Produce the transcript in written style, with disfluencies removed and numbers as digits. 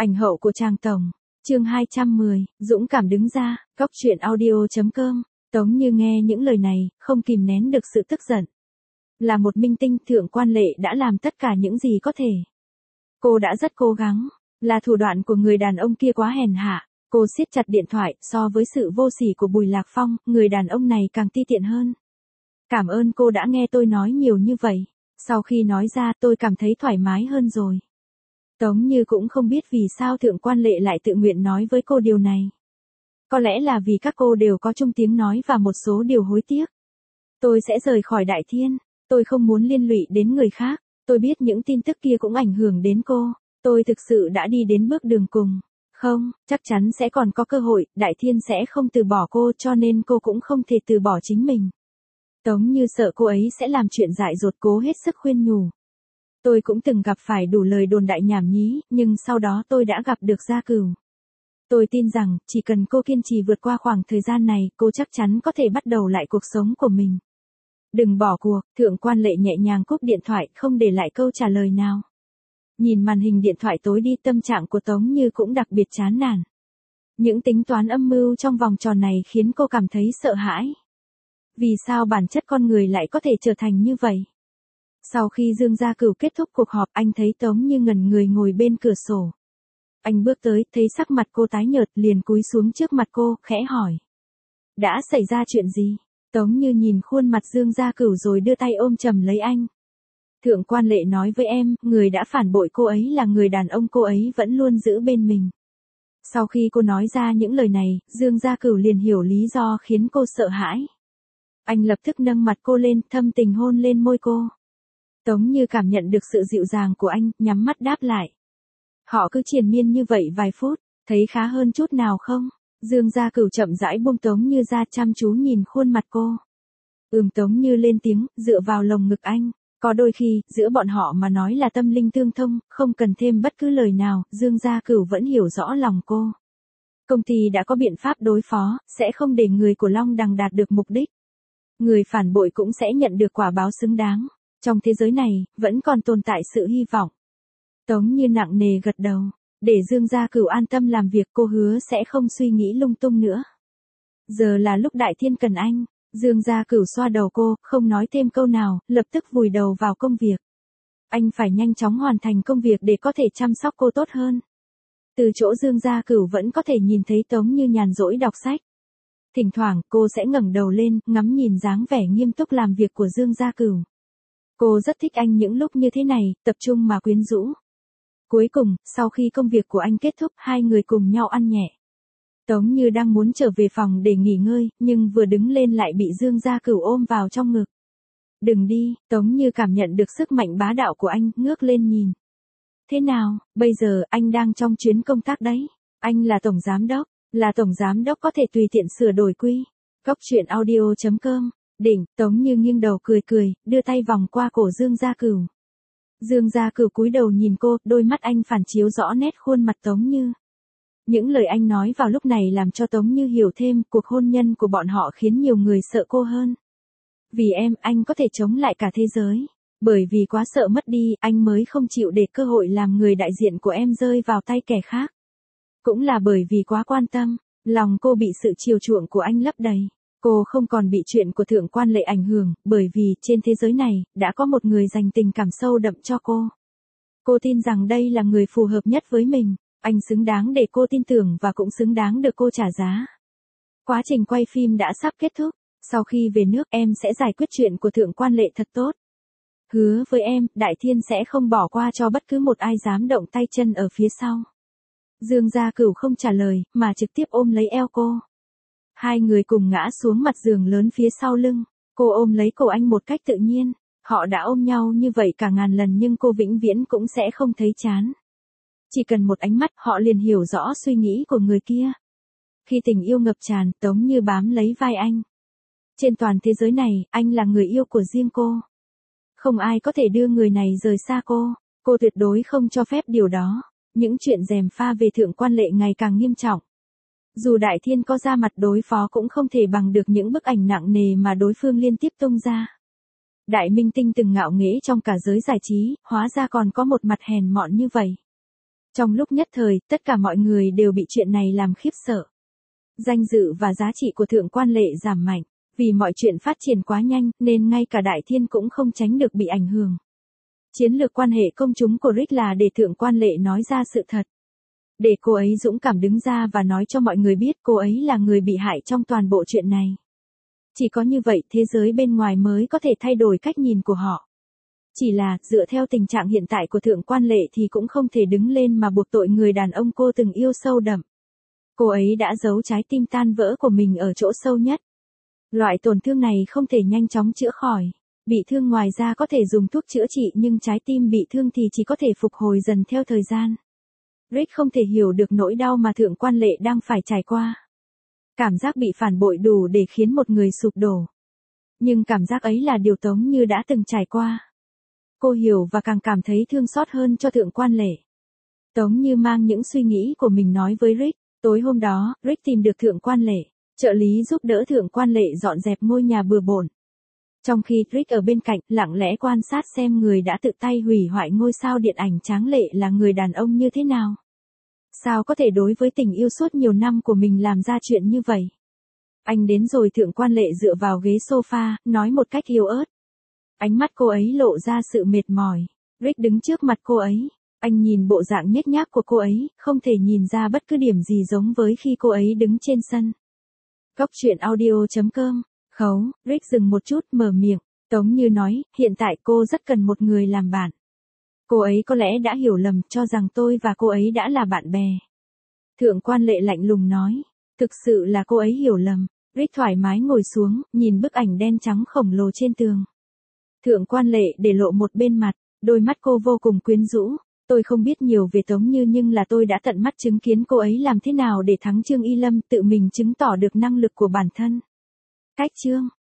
Ảnh hậu của Trang Tổng. Chương 210, dũng cảm đứng ra, Cóc truyện audio.com. Tống Như nghe những lời này, không kìm nén được sự tức giận. Là một minh tinh, Thượng Quan Lệ đã làm tất cả những gì có thể. Cô đã rất cố gắng, là thủ đoạn của người đàn ông kia quá hèn hạ. Cô siết chặt điện thoại, so với sự vô sỉ của Bùi Lạc Phong, người đàn ông này càng ti tiện hơn. Cảm ơn cô đã nghe tôi nói nhiều như vậy. Sau khi nói ra tôi cảm thấy thoải mái hơn rồi. Tống Như cũng không biết vì sao Thượng Quan Lệ lại tự nguyện nói với cô điều này. Có lẽ là vì các cô đều có chung tiếng nói và một số điều hối tiếc. Tôi sẽ rời khỏi Đại Thiên, tôi không muốn liên lụy đến người khác, tôi biết những tin tức kia cũng ảnh hưởng đến cô, tôi thực sự đã đi đến bước đường cùng. Không, chắc chắn sẽ còn có cơ hội, Đại Thiên sẽ không từ bỏ cô cho nên cô cũng không thể từ bỏ chính mình. Tống Như sợ cô ấy sẽ làm chuyện dại dột, cố hết sức khuyên nhủ. Tôi cũng từng gặp phải đủ lời đồn đại nhảm nhí, nhưng sau đó tôi đã gặp được Gia Cửu. Tôi tin rằng, chỉ cần cô kiên trì vượt qua khoảng thời gian này, cô chắc chắn có thể bắt đầu lại cuộc sống của mình. Đừng bỏ cuộc, Thượng Quan Lệ nhẹ nhàng cúp điện thoại, không để lại câu trả lời nào. Nhìn màn hình điện thoại tối đi, tâm trạng của Tống Như cũng đặc biệt chán nản. Những tính toán âm mưu trong vòng tròn này khiến cô cảm thấy sợ hãi. Vì sao bản chất con người lại có thể trở thành như vậy? Sau khi Dương Gia Cửu kết thúc cuộc họp, anh thấy Tống Như ngẩn người ngồi bên cửa sổ. Anh bước tới, thấy sắc mặt cô tái nhợt, liền cúi xuống trước mặt cô, khẽ hỏi. Đã xảy ra chuyện gì? Tống Như nhìn khuôn mặt Dương Gia Cửu rồi đưa tay ôm chầm lấy anh. Thượng Quan Lệ nói với em, người đã phản bội cô ấy là người đàn ông cô ấy vẫn luôn giữ bên mình. Sau khi cô nói ra những lời này, Dương Gia Cửu liền hiểu lý do khiến cô sợ hãi. Anh lập tức nâng mặt cô lên, thâm tình hôn lên môi cô. Tống Như cảm nhận được sự dịu dàng của anh, nhắm mắt đáp lại. Họ cứ triền miên như vậy vài phút, thấy khá hơn chút nào không? Dương Gia Cửu chậm rãi buông Tống Như ra, chăm chú nhìn khuôn mặt cô. Tống Như lên tiếng, dựa vào lồng ngực anh. Có đôi khi, giữa bọn họ mà nói là tâm linh tương thông, không cần thêm bất cứ lời nào, Dương Gia Cửu vẫn hiểu rõ lòng cô. Công ty đã có biện pháp đối phó, sẽ không để người của Long Đằng đạt được mục đích. Người phản bội cũng sẽ nhận được quả báo xứng đáng. Trong thế giới này, vẫn còn tồn tại sự hy vọng. Tống Như nặng nề gật đầu. Để Dương Gia Cửu an tâm làm việc, cô hứa sẽ không suy nghĩ lung tung nữa. Giờ là lúc Đại Thiên cần anh. Dương Gia Cửu xoa đầu cô, không nói thêm câu nào, lập tức vùi đầu vào công việc. Anh phải nhanh chóng hoàn thành công việc để có thể chăm sóc cô tốt hơn. Từ chỗ Dương Gia Cửu vẫn có thể nhìn thấy Tống Như nhàn rỗi đọc sách. Thỉnh thoảng, cô sẽ ngẩng đầu lên, ngắm nhìn dáng vẻ nghiêm túc làm việc của Dương Gia Cửu. Cô rất thích anh những lúc như thế này, tập trung mà quyến rũ. Cuối cùng, sau khi công việc của anh kết thúc, hai người cùng nhau ăn nhẹ. Tống Như đang muốn trở về phòng để nghỉ ngơi, nhưng vừa đứng lên lại bị Dương Gia Cửu ôm vào trong ngực. Đừng đi, Tống Như cảm nhận được sức mạnh bá đạo của anh, ngước lên nhìn. Thế nào, bây giờ anh đang trong chuyến công tác đấy. Anh là tổng giám đốc có thể tùy tiện sửa đổi quy. Cóc truyện audio.com. Đỉnh, Tống Như nghiêng đầu cười cười, đưa tay vòng qua cổ Dương Gia Cửu. Dương Gia Cửu cúi đầu nhìn cô, đôi mắt anh phản chiếu rõ nét khuôn mặt Tống Như. Những lời anh nói vào lúc này làm cho Tống Như hiểu thêm, cuộc hôn nhân của bọn họ khiến nhiều người sợ cô hơn. Vì em, anh có thể chống lại cả thế giới. Bởi vì quá sợ mất đi, anh mới không chịu để cơ hội làm người đại diện của em rơi vào tay kẻ khác. Cũng là bởi vì quá quan tâm, lòng cô bị sự chiều chuộng của anh lấp đầy. Cô không còn bị chuyện của Thượng Quan Lệ ảnh hưởng, bởi vì, trên thế giới này, đã có một người dành tình cảm sâu đậm cho cô. Cô tin rằng đây là người phù hợp nhất với mình. Anh xứng đáng để cô tin tưởng và cũng xứng đáng được cô trả giá. Quá trình quay phim đã sắp kết thúc. Sau khi về nước, em sẽ giải quyết chuyện của Thượng Quan Lệ thật tốt. Hứa với em, Đại Thiên sẽ không bỏ qua cho bất cứ một ai dám động tay chân ở phía sau. Dương Gia Cửu không trả lời, mà trực tiếp ôm lấy eo cô. Hai người cùng ngã xuống mặt giường lớn phía sau lưng. Cô ôm lấy cổ anh một cách tự nhiên. Họ đã ôm nhau như vậy cả ngàn lần nhưng cô vĩnh viễn cũng sẽ không thấy chán. Chỉ cần một ánh mắt, họ liền hiểu rõ suy nghĩ của người kia. Khi tình yêu ngập tràn, Tống Như bám lấy vai anh. Trên toàn thế giới này, anh là người yêu của riêng cô. Không ai có thể đưa người này rời xa cô. Cô tuyệt đối không cho phép điều đó. Những chuyện gièm pha về Thượng Quan Lệ ngày càng nghiêm trọng. Dù Đại Thiên có ra mặt đối phó cũng không thể bằng được những bức ảnh nặng nề mà đối phương liên tiếp tung ra. Đại minh tinh từng ngạo nghễ trong cả giới giải trí, hóa ra còn có một mặt hèn mọn như vậy. Trong lúc nhất thời, tất cả mọi người đều bị chuyện này làm khiếp sợ. Danh dự và giá trị của thượng quan lệ giảm mạnh, vì mọi chuyện phát triển quá nhanh nên ngay cả đại thiên cũng không tránh được bị ảnh hưởng. Chiến lược quan hệ công chúng của Rick là để thượng quan lệ nói ra sự thật. Để cô ấy dũng cảm đứng ra và nói cho mọi người biết cô ấy là người bị hại trong toàn bộ chuyện này. Chỉ có như vậy thế giới bên ngoài mới có thể thay đổi cách nhìn của họ. Chỉ là, dựa theo tình trạng hiện tại của thượng quan lệ thì cũng không thể đứng lên mà buộc tội người đàn ông cô từng yêu sâu đậm. Cô ấy đã giấu trái tim tan vỡ của mình ở chỗ sâu nhất. Loại tổn thương này không thể nhanh chóng chữa khỏi. Bị thương ngoài ra có thể dùng thuốc chữa trị nhưng trái tim bị thương thì chỉ có thể phục hồi dần theo thời gian. Rick không thể hiểu được nỗi đau mà thượng quan lệ đang phải trải qua. Cảm giác bị phản bội đủ để khiến một người sụp đổ. Nhưng cảm giác ấy là điều Tống Như đã từng trải qua. Cô hiểu và càng cảm thấy thương xót hơn cho thượng quan lệ. Tống Như mang những suy nghĩ của mình nói với Rick. Tối hôm đó, Rick tìm được thượng quan lệ. Trợ lý giúp đỡ thượng quan lệ dọn dẹp ngôi nhà bừa bộn. Trong khi Rick ở bên cạnh lặng lẽ quan sát xem người đã tự tay hủy hoại ngôi sao điện ảnh tráng lệ là người đàn ông như thế nào. Sao có thể đối với tình yêu suốt nhiều năm của mình làm ra chuyện như vậy? Anh đến rồi, thượng quan lệ dựa vào ghế sofa, nói một cách yếu ớt. Ánh mắt cô ấy lộ ra sự mệt mỏi. Rick đứng trước mặt cô ấy. Anh nhìn bộ dạng nhếch nhác của cô ấy, không thể nhìn ra bất cứ điểm gì giống với khi cô ấy đứng trên sân. Cóc truyện audio.com. Khấu, Rick dừng một chút mở miệng. Tống Như nói, hiện tại cô rất cần một người làm bạn. Cô ấy có lẽ đã hiểu lầm, cho rằng tôi và cô ấy đã là bạn bè. Thượng quan lệ lạnh lùng nói. Thực sự là cô ấy hiểu lầm. Rick thoải mái ngồi xuống, nhìn bức ảnh đen trắng khổng lồ trên tường. Thượng quan lệ để lộ một bên mặt, đôi mắt cô vô cùng quyến rũ. Tôi không biết nhiều về Tống Như nhưng là tôi đã tận mắt chứng kiến cô ấy làm thế nào để thắng Trương Y Lâm, tự mình chứng tỏ được năng lực của bản thân. Cách chương